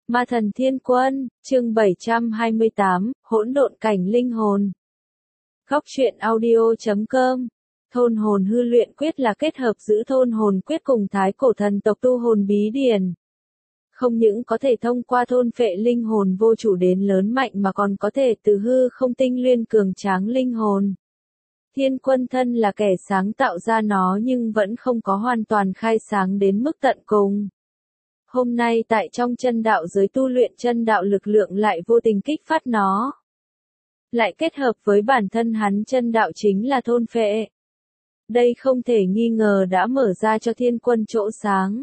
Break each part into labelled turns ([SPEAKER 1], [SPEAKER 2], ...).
[SPEAKER 1] Ma thần thiên quân, chương 728, hỗn độn cảnh linh hồn. Góc truyện audio.com. Thôn hồn hư luyện quyết là kết hợp giữa thôn hồn quyết cùng thái cổ thần tộc tu hồn bí điển. Không những có thể thông qua thôn phệ linh hồn vô chủ đến lớn mạnh mà còn có thể từ hư không tinh luyện cường tráng linh hồn. Thiên quân thân là kẻ sáng tạo ra nó nhưng vẫn không có hoàn toàn khai sáng đến mức tận cùng. Hôm nay tại trong chân đạo giới tu luyện chân đạo lực lượng lại vô tình kích phát nó. Lại kết hợp với bản thân hắn chân đạo chính là thôn phệ. Đây không thể nghi ngờ đã mở ra cho thiên quân chỗ sáng.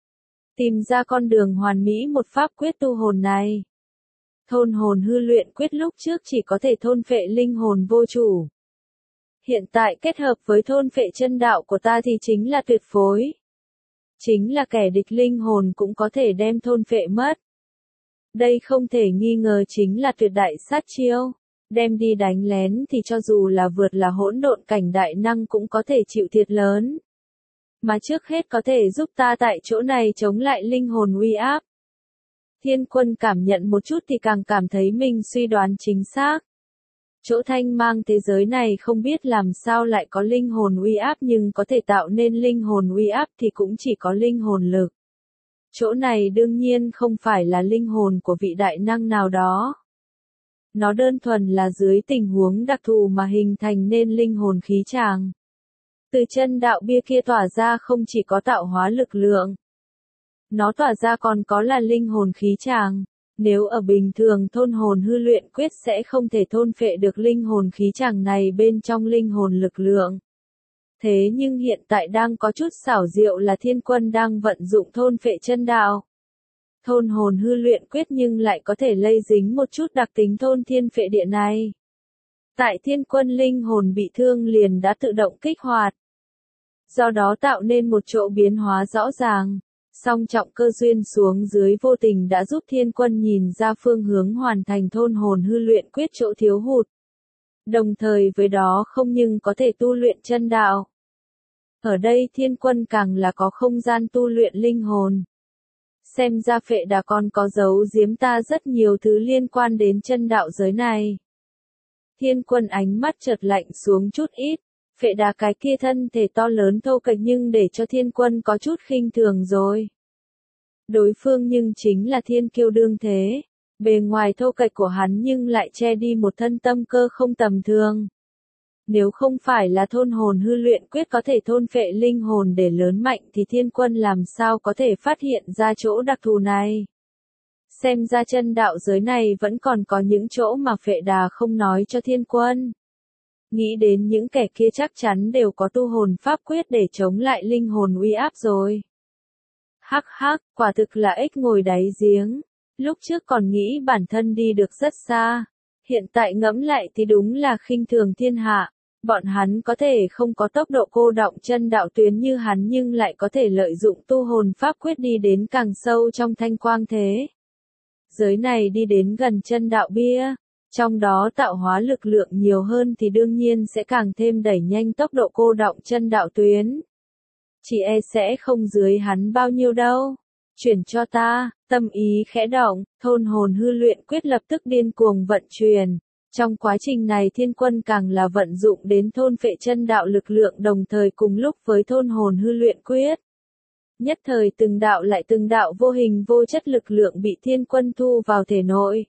[SPEAKER 1] Tìm ra con đường hoàn mỹ một pháp quyết tu hồn này. Thôn hồn hư luyện quyết lúc trước chỉ có thể thôn phệ linh hồn vô chủ. Hiện tại kết hợp với thôn phệ chân đạo của ta thì chính là tuyệt phối. Chính là kẻ địch linh hồn cũng có thể đem thôn phệ mất. Đây không thể nghi ngờ chính là tuyệt đại sát chiêu. Đem đi đánh lén thì cho dù là vượt là hỗn độn cảnh đại năng cũng có thể chịu thiệt lớn. Mà trước hết có thể giúp ta tại chỗ này chống lại linh hồn uy áp. Thiên quân cảm nhận một chút thì càng cảm thấy mình suy đoán chính xác. Chỗ thanh mang thế giới này không biết làm sao lại có linh hồn uy áp nhưng có thể tạo nên linh hồn uy áp thì cũng chỉ có linh hồn lực. Chỗ này đương nhiên không phải là linh hồn của vị đại năng nào đó. Nó đơn thuần là dưới tình huống đặc thù mà hình thành nên linh hồn khí tràng. Từ chân đạo bia kia tỏa ra không chỉ có tạo hóa lực lượng. Nó tỏa ra còn có là linh hồn khí tràng. Nếu ở bình thường thôn hồn hư luyện quyết sẽ không thể thôn phệ được linh hồn khí tràng này bên trong linh hồn lực lượng. Thế nhưng hiện tại đang có chút xảo diệu là thiên quân đang vận dụng thôn phệ chân đạo. Thôn hồn hư luyện quyết nhưng lại có thể lây dính một chút đặc tính thôn thiên phệ địa này. Tại thiên quân linh hồn bị thương liền đã tự động kích hoạt. Do đó tạo nên một chỗ biến hóa rõ ràng. Song trọng cơ duyên xuống dưới vô tình đã giúp thiên quân nhìn ra phương hướng hoàn thành thôn hồn hư luyện quyết chỗ thiếu hụt. Đồng thời với đó không nhưng có thể tu luyện chân đạo. Ở đây thiên quân càng là có không gian tu luyện linh hồn. Xem ra phệ đà còn có giấu giếm ta rất nhiều thứ liên quan đến chân đạo giới này. Thiên quân ánh mắt chợt lạnh xuống chút ít. Phệ đà cái kia thân thể to lớn thô kệch nhưng để cho thiên quân có chút khinh thường rồi. Đối phương nhưng chính là thiên kiêu đương thế. Bề ngoài thô kệch của hắn nhưng lại che đi một thân tâm cơ không tầm thường. Nếu không phải là thôn hồn hư luyện quyết có thể thôn phệ linh hồn để lớn mạnh thì thiên quân làm sao có thể phát hiện ra chỗ đặc thù này. Xem ra chân đạo giới này vẫn còn có những chỗ mà phệ đà không nói cho thiên quân. Nghĩ đến những kẻ kia chắc chắn đều có tu hồn pháp quyết để chống lại linh hồn uy áp rồi. Hắc hắc, quả thực là ếch ngồi đáy giếng. Lúc trước còn nghĩ bản thân đi được rất xa. Hiện tại ngẫm lại thì đúng là khinh thường thiên hạ. Bọn hắn có thể không có tốc độ cô đọng chân đạo tuyến như hắn nhưng lại có thể lợi dụng tu hồn pháp quyết đi đến càng sâu trong thanh quang thế. Giới này đi đến gần chân đạo bia. Trong đó tạo hóa lực lượng nhiều hơn thì đương nhiên sẽ càng thêm đẩy nhanh tốc độ cô đọng chân đạo tuyến. Chỉ e sẽ không dưới hắn bao nhiêu đâu. Chuyển cho ta, tâm ý khẽ động, thôn hồn hư luyện quyết lập tức điên cuồng vận chuyển. Trong quá trình này thiên quân càng là vận dụng đến thôn phệ chân đạo lực lượng đồng thời cùng lúc với thôn hồn hư luyện quyết. Nhất thời từng đạo vô hình vô chất lực lượng bị thiên quân thu vào thể nội.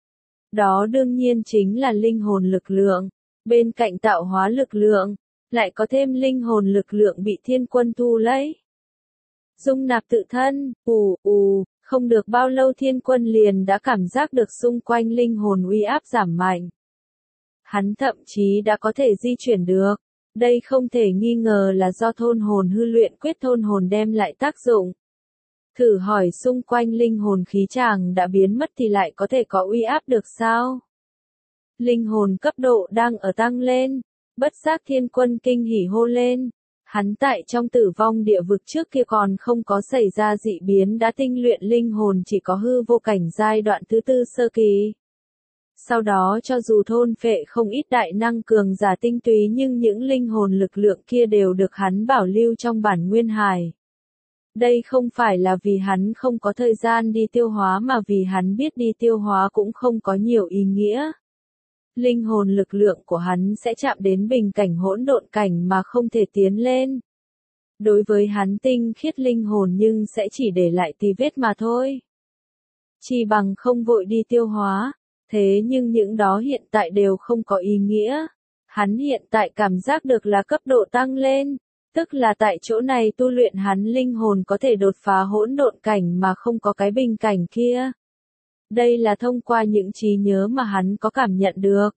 [SPEAKER 1] Đó đương nhiên chính là linh hồn lực lượng. Bên cạnh tạo hóa lực lượng, lại có thêm linh hồn lực lượng bị thiên quân thu lấy. Dung nạp tự thân, không được bao lâu thiên quân liền đã cảm giác được xung quanh linh hồn uy áp giảm mạnh. Hắn thậm chí đã có thể di chuyển được. Đây không thể nghi ngờ là do thôn hồn hư luyện quyết thôn hồn đem lại tác dụng. Thử hỏi xung quanh linh hồn khí tràng đã biến mất thì lại có thể có uy áp được sao? Linh hồn cấp độ đang ở tăng lên. Bất giác thiên quân kinh hỉ hô lên. Hắn tại trong tử vong địa vực trước kia còn không có xảy ra dị biến đã tinh luyện linh hồn chỉ có hư vô cảnh giai đoạn thứ tư sơ kỳ. Sau đó cho dù thôn phệ không ít đại năng cường giả tinh túy nhưng những linh hồn lực lượng kia đều được hắn bảo lưu trong bản nguyên hải. Đây không phải là vì hắn không có thời gian đi tiêu hóa mà vì hắn biết đi tiêu hóa cũng không có nhiều ý nghĩa. Linh hồn lực lượng của hắn sẽ chạm đến bình cảnh hỗn độn cảnh mà không thể tiến lên. Đối với hắn tinh khiết linh hồn nhưng sẽ chỉ để lại tí vết mà thôi. Chỉ bằng không vội đi tiêu hóa, thế nhưng những đó hiện tại đều không có ý nghĩa. Hắn hiện tại cảm giác được là cấp độ tăng lên, tức là tại chỗ này tu luyện hắn linh hồn có thể đột phá hỗn độn cảnh mà không có cái bình cảnh kia. Đây là thông qua những trí nhớ mà hắn có cảm nhận được.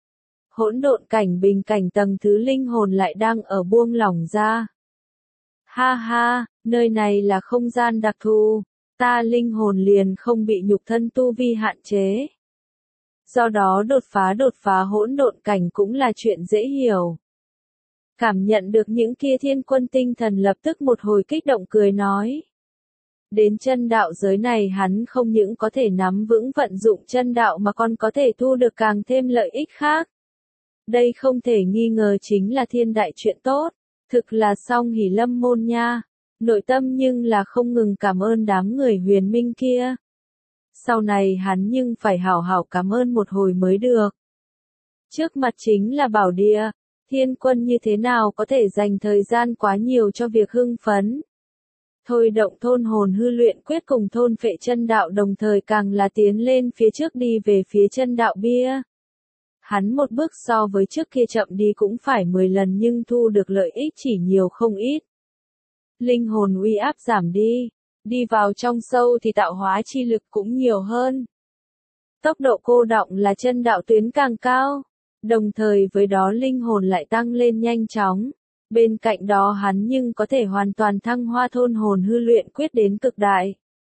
[SPEAKER 1] Hỗn độn cảnh bình cảnh tầng thứ linh hồn lại đang ở buông lỏng ra. Ha ha, nơi này là không gian đặc thù, ta linh hồn liền không bị nhục thân tu vi hạn chế. Do đó đột phá hỗn độn cảnh cũng là chuyện dễ hiểu. Cảm nhận được những kia thiên quân tinh thần lập tức một hồi kích động cười nói. Đến chân đạo giới này hắn không những có thể nắm vững vận dụng chân đạo mà còn có thể thu được càng thêm lợi ích khác. Đây không thể nghi ngờ chính là thiên đại chuyện tốt, thực là song hỷ lâm môn nha, nội tâm nhưng là không ngừng cảm ơn đám người huyền minh kia. Sau này hắn nhưng phải hảo hảo cảm ơn một hồi mới được. Trước mặt chính là bảo địa, thiên quân như thế nào có thể dành thời gian quá nhiều cho việc hưng phấn. Thôi động thôn hồn hư luyện quyết cùng thôn phệ chân đạo đồng thời càng là tiến lên phía trước đi về phía chân đạo bia. Hắn một bước so với trước kia chậm đi cũng phải 10 lần nhưng thu được lợi ích chỉ nhiều không ít. Linh hồn uy áp giảm đi vào trong sâu thì tạo hóa chi lực cũng nhiều hơn. Tốc độ cô đọng là chân đạo tuyến càng cao, đồng thời với đó linh hồn lại tăng lên nhanh chóng. Bên cạnh đó hắn nhưng có thể hoàn toàn thăng hoa thôn hồn hư luyện quyết đến cực đại.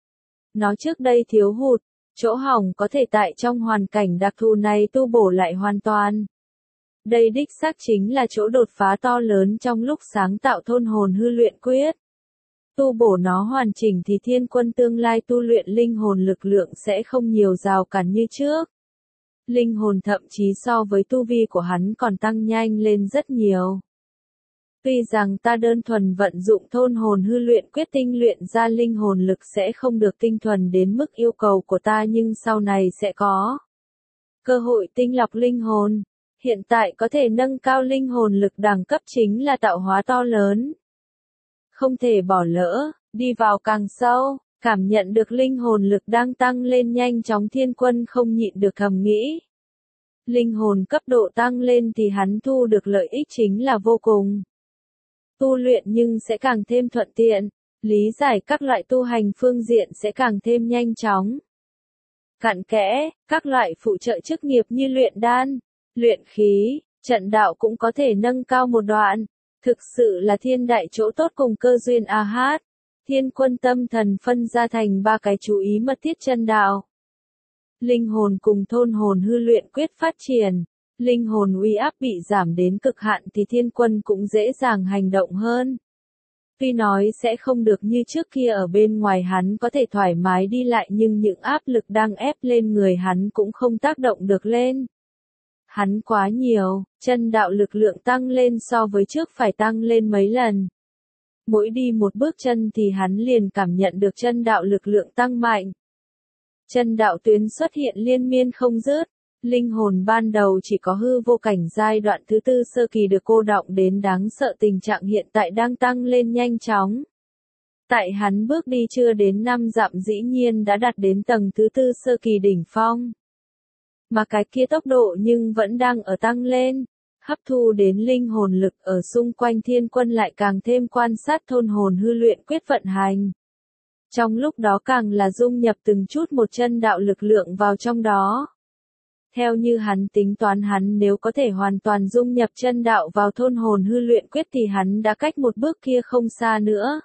[SPEAKER 1] Nó trước đây thiếu hụt, chỗ hỏng có thể tại trong hoàn cảnh đặc thù này tu bổ lại hoàn toàn. Đây đích xác chính là chỗ đột phá to lớn trong lúc sáng tạo thôn hồn hư luyện quyết. Tu bổ nó hoàn chỉnh thì thiên quân tương lai tu luyện linh hồn lực lượng sẽ không nhiều rào cản như trước. Linh hồn thậm chí so với tu vi của hắn còn tăng nhanh lên rất nhiều. Tuy rằng ta đơn thuần vận dụng thôn hồn hư luyện quyết tinh luyện ra linh hồn lực sẽ không được tinh thuần đến mức yêu cầu của ta nhưng sau này sẽ có cơ hội tinh lọc linh hồn. Hiện tại có thể nâng cao linh hồn lực đẳng cấp chính là tạo hóa to lớn. Không thể bỏ lỡ, đi vào càng sâu, cảm nhận được linh hồn lực đang tăng lên nhanh chóng thiên quân không nhịn được thầm nghĩ. Linh hồn cấp độ tăng lên thì hắn thu được lợi ích chính là vô cùng. Tu luyện nhưng sẽ càng thêm thuận tiện, lý giải các loại tu hành phương diện sẽ càng thêm nhanh chóng. Cặn kẽ, các loại phụ trợ chức nghiệp như luyện đan, luyện khí, trận đạo cũng có thể nâng cao một đoạn. Thực sự là thiên đại chỗ tốt cùng cơ duyên a hát. Thiên quân tâm thần phân ra thành 3 cái chú ý mật thiết chân đạo. Linh hồn cùng thôn hồn hư luyện quyết phát triển. Linh hồn uy áp bị giảm đến cực hạn thì thiên quân cũng dễ dàng hành động hơn. Tuy nói sẽ không được như trước kia ở bên ngoài hắn có thể thoải mái đi lại nhưng những áp lực đang ép lên người hắn cũng không tác động được lên. Hắn quá nhiều, chân đạo lực lượng tăng lên so với trước phải tăng lên mấy lần. Mỗi đi một bước chân thì hắn liền cảm nhận được chân đạo lực lượng tăng mạnh. Chân đạo tuyến xuất hiện liên miên không dứt. Linh hồn ban đầu chỉ có hư vô cảnh giai đoạn thứ 4 sơ kỳ được cô đọng đến đáng sợ tình trạng hiện tại đang tăng lên nhanh chóng. Tại hắn bước đi chưa đến 5 dặm dĩ nhiên đã đạt đến tầng thứ 4 sơ kỳ đỉnh phong. Mà cái kia tốc độ nhưng vẫn đang ở tăng lên, hấp thu đến linh hồn lực ở xung quanh thiên quân lại càng thêm quan sát thôn hồn hư luyện quyết vận hành. Trong lúc đó càng là dung nhập từng chút một chân đạo lực lượng vào trong đó. Theo như hắn tính toán hắn nếu có thể hoàn toàn dung nhập chân đạo vào thôn hồn hư luyện quyết thì hắn đã cách một bước kia không xa nữa.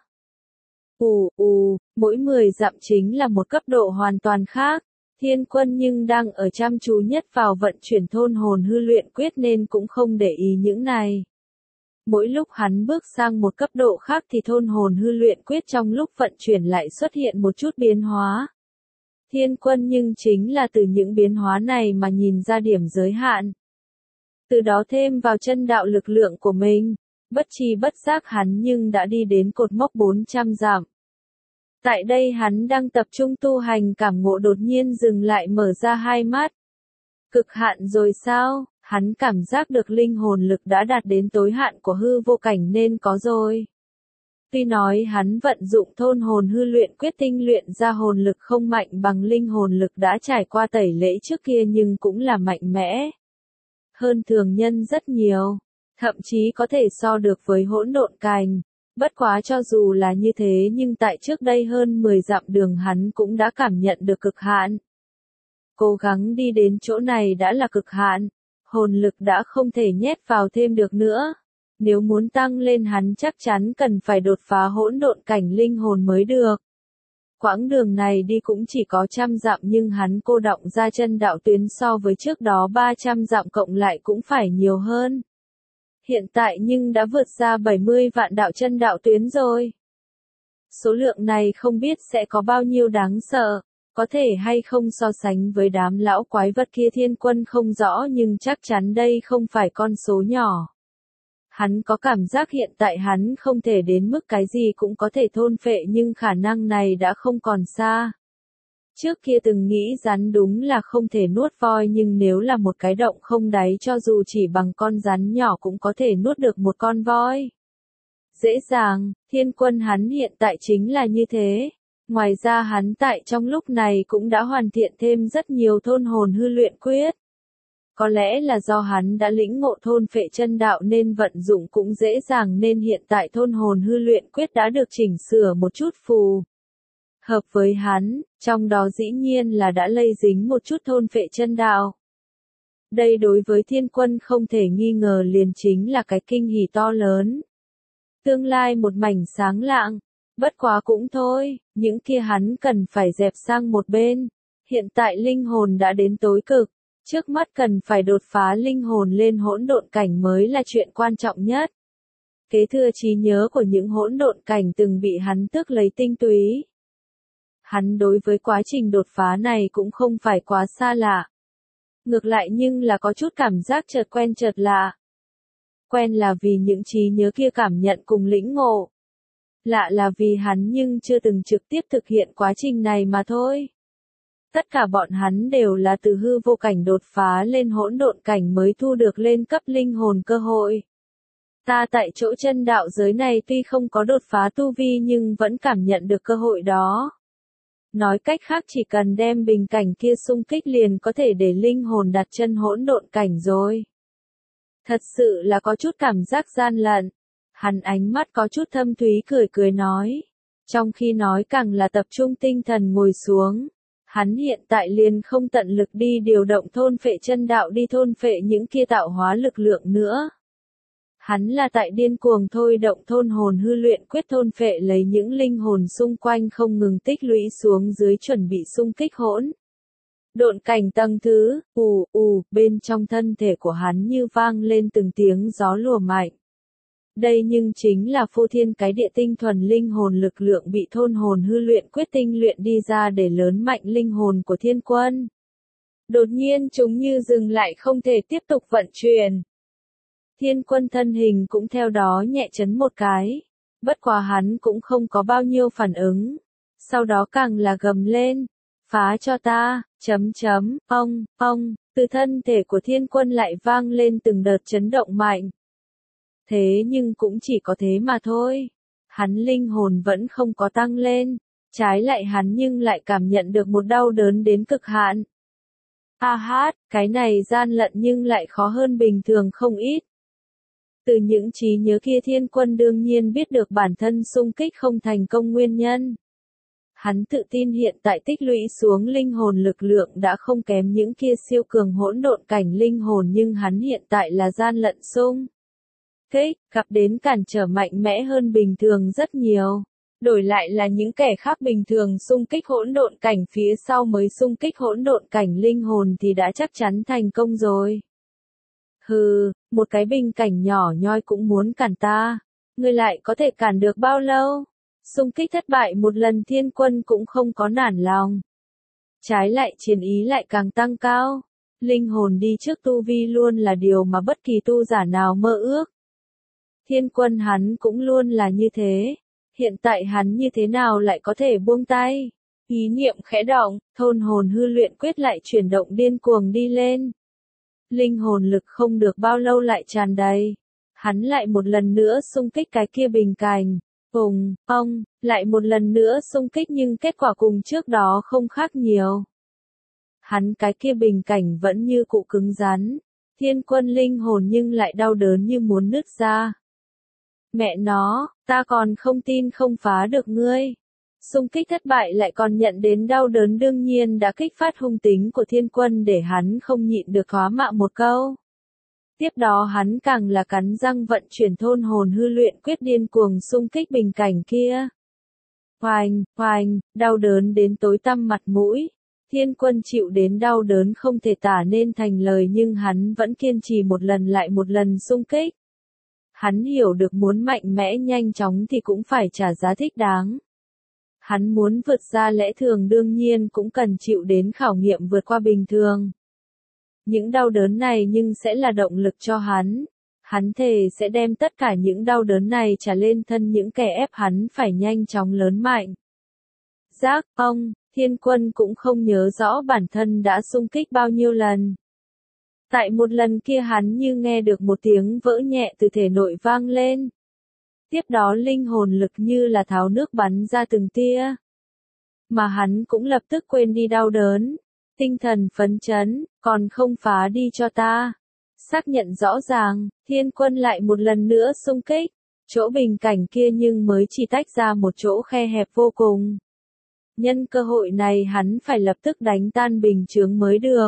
[SPEAKER 1] Mỗi 10 dặm chính là một cấp độ hoàn toàn khác. Thiên quân nhưng đang ở chăm chú nhất vào vận chuyển thôn hồn hư luyện quyết nên cũng không để ý những này. Mỗi lúc hắn bước sang một cấp độ khác thì thôn hồn hư luyện quyết trong lúc vận chuyển lại xuất hiện một chút biến hóa. Thiên quân nhưng chính là từ những biến hóa này mà nhìn ra điểm giới hạn. Từ đó thêm vào chân đạo lực lượng của mình, bất tri bất giác hắn nhưng đã đi đến cột mốc 400 dặm. Tại đây hắn đang tập trung tu hành cảm ngộ đột nhiên dừng lại mở ra hai mắt. Cực hạn rồi sao? Hắn cảm giác được linh hồn lực đã đạt đến tối hạn của hư vô cảnh nên có rồi. Tuy nói hắn vận dụng thôn hồn hư luyện quyết tinh luyện ra hồn lực không mạnh bằng linh hồn lực đã trải qua tẩy lễ trước kia nhưng cũng là mạnh mẽ. Hơn thường nhân rất nhiều. Thậm chí có thể so được với hỗn độn cành. Bất quá cho dù là như thế nhưng tại trước đây hơn 10 dặm đường hắn cũng đã cảm nhận được cực hạn. Cố gắng đi đến chỗ này đã là cực hạn. Hồn lực đã không thể nhét vào thêm được nữa. Nếu muốn tăng lên hắn chắc chắn cần phải đột phá hỗn độn cảnh linh hồn mới được. Quãng đường này đi cũng chỉ có 100 dặm nhưng hắn cô đọng ra chân đạo tuyến so với trước đó 300 dặm cộng lại cũng phải nhiều hơn. Hiện tại nhưng đã vượt ra 70 vạn đạo chân đạo tuyến rồi. Số lượng này không biết sẽ có bao nhiêu đáng sợ, có thể hay không so sánh với đám lão quái vật kia thiên quân không rõ nhưng chắc chắn đây không phải con số nhỏ. Hắn có cảm giác hiện tại hắn không thể đến mức cái gì cũng có thể thôn phệ nhưng khả năng này đã không còn xa. Trước kia từng nghĩ rắn đúng là không thể nuốt voi nhưng nếu là một cái động không đáy cho dù chỉ bằng con rắn nhỏ cũng có thể nuốt được một con voi. Dễ dàng, thiên quân hắn hiện tại chính là như thế. Ngoài ra hắn tại trong lúc này cũng đã hoàn thiện thêm rất nhiều thôn hồn hư luyện quyết. Có lẽ là do hắn đã lĩnh ngộ thôn phệ chân đạo nên vận dụng cũng dễ dàng nên hiện tại thôn hồn hư luyện quyết đã được chỉnh sửa một chút phù hợp với hắn, trong đó dĩ nhiên là đã lây dính một chút thôn phệ chân đạo. Đây đối với thiên quân không thể nghi ngờ liền chính là cái kinh hỉ to lớn. Tương lai một mảnh sáng lạng, bất quá cũng thôi, những kia hắn cần phải dẹp sang một bên. Hiện tại linh hồn đã đến tối cực, trước mắt cần phải đột phá linh hồn lên hỗn độn cảnh mới là chuyện quan trọng nhất. Kế thừa trí nhớ của những hỗn độn cảnh từng bị hắn tước lấy tinh túy. Hắn đối với quá trình đột phá này cũng không phải quá xa lạ. Ngược lại nhưng là có chút cảm giác chợt quen chợt lạ. Quen là vì những trí nhớ kia cảm nhận cùng lĩnh ngộ. Lạ là vì hắn nhưng chưa từng trực tiếp thực hiện quá trình này mà thôi. Tất cả bọn hắn đều là từ hư vô cảnh đột phá lên hỗn độn cảnh mới thu được lên cấp linh hồn cơ hội. Ta tại chỗ chân đạo giới này tuy không có đột phá tu vi nhưng vẫn cảm nhận được cơ hội đó. Nói cách khác chỉ cần đem bình cảnh kia xung kích liền có thể để linh hồn đặt chân hỗn độn cảnh rồi. Thật sự là có chút cảm giác gian lận. Hắn ánh mắt có chút thâm thúy cười cười nói. Trong khi nói càng là tập trung tinh thần ngồi xuống. Hắn hiện tại liền không tận lực đi điều động thôn phệ chân đạo đi thôn phệ những kia tạo hóa lực lượng nữa. Hắn là tại điên cuồng thôi động thôn hồn hư luyện quyết thôn phệ lấy những linh hồn xung quanh không ngừng tích lũy xuống dưới chuẩn bị xung kích hỗn độn cảnh tầng thứ, bên trong thân thể của hắn như vang lên từng tiếng gió lùa mạnh. Đây nhưng chính là phô thiên cái địa tinh thuần linh hồn lực lượng bị thôn hồn hư luyện quyết tinh luyện đi ra để lớn mạnh linh hồn của thiên quân. Đột nhiên chúng như dừng lại không thể tiếp tục vận chuyển. Thiên quân thân hình cũng theo đó nhẹ chấn một cái. Bất quá hắn cũng không có bao nhiêu phản ứng. Sau đó càng là gầm lên. Phá cho ta, từ thân thể của thiên quân lại vang lên từng đợt chấn động mạnh. Thế nhưng cũng chỉ có thế mà thôi. Hắn linh hồn vẫn không có tăng lên. Trái lại hắn nhưng lại cảm nhận được một đau đớn đến cực hạn. Cái này gian lận nhưng lại khó hơn bình thường không ít. Từ những trí nhớ kia thiên quân đương nhiên biết được bản thân xung kích không thành công nguyên nhân. Hắn tự tin hiện tại tích lũy xuống linh hồn lực lượng đã không kém những kia siêu cường hỗn độn cảnh linh hồn nhưng hắn hiện tại là gian lận xung kích, gặp đến cản trở mạnh mẽ hơn bình thường rất nhiều. Đổi lại là những kẻ khác bình thường xung kích hỗn độn cảnh phía sau mới xung kích hỗn độn cảnh linh hồn thì đã chắc chắn thành công rồi. Hừ, một cái bình cảnh nhỏ nhoi cũng muốn cản ta. Ngươi lại có thể cản được bao lâu? Xung kích thất bại một lần thiên quân cũng không có nản lòng. Trái lại chiến ý lại càng tăng cao. Linh hồn đi trước tu vi luôn là điều mà bất kỳ tu giả nào mơ ước. Thiên quân hắn cũng luôn là như thế. Hiện tại hắn như thế nào lại có thể buông tay? Ý niệm khẽ động, thôn hồn hư luyện quyết lại chuyển động điên cuồng đi lên. Linh hồn lực không được bao lâu lại tràn đầy. Hắn lại một lần nữa xung kích cái kia bình cành. Phùng, ông, lại một lần nữa xung kích nhưng kết quả cùng trước đó không khác nhiều. Hắn cái kia bình cảnh vẫn như cụ cứng rắn. Thiên quân linh hồn nhưng lại đau đớn như muốn nứt ra. Mẹ nó, ta còn không tin không phá được ngươi. Xung kích thất bại lại còn nhận đến đau đớn đương nhiên đã kích phát hung tính của thiên quân để hắn không nhịn được thoá mạ một câu. Tiếp đó hắn càng là cắn răng vận chuyển thôn hồn hư luyện quyết điên cuồng xung kích bình cảnh kia. Hoành, hoành, đau đớn đến tối tăm mặt mũi. Thiên quân chịu đến đau đớn không thể tả nên thành lời nhưng hắn vẫn kiên trì một lần lại một lần xung kích. Hắn hiểu được muốn mạnh mẽ nhanh chóng thì cũng phải trả giá thích đáng. Hắn muốn vượt ra lẽ thường đương nhiên cũng cần chịu đến khảo nghiệm vượt qua bình thường. Những đau đớn này nhưng sẽ là động lực cho hắn. Hắn thề sẽ đem tất cả những đau đớn này trả lên thân những kẻ ép hắn phải nhanh chóng lớn mạnh. Giác, ông, thiên quân cũng không nhớ rõ bản thân đã xung kích bao nhiêu lần. Tại một lần kia hắn như nghe được một tiếng vỡ nhẹ từ thể nội vang lên. Tiếp đó linh hồn lực như là tháo nước bắn ra từng tia. Mà hắn cũng lập tức quên đi đau đớn. Tinh thần phấn chấn, còn không phá đi cho ta. Xác nhận rõ ràng, thiên quân lại một lần nữa xung kích. Chỗ bình cảnh kia nhưng mới chỉ tách ra một chỗ khe hẹp vô cùng. Nhân cơ hội này hắn phải lập tức đánh tan bình chướng mới được.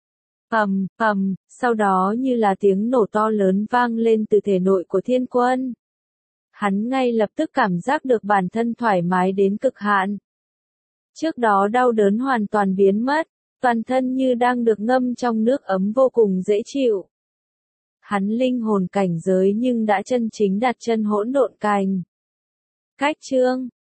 [SPEAKER 1] Sau đó như là tiếng nổ to lớn vang lên từ thể nội của thiên quân. Hắn ngay lập tức cảm giác được bản thân thoải mái đến cực hạn. Trước đó đau đớn hoàn toàn biến mất, toàn thân như đang được ngâm trong nước ấm vô cùng dễ chịu. Hắn linh hồn cảnh giới nhưng đã chân chính đặt chân hỗn độn cảnh. Cách chương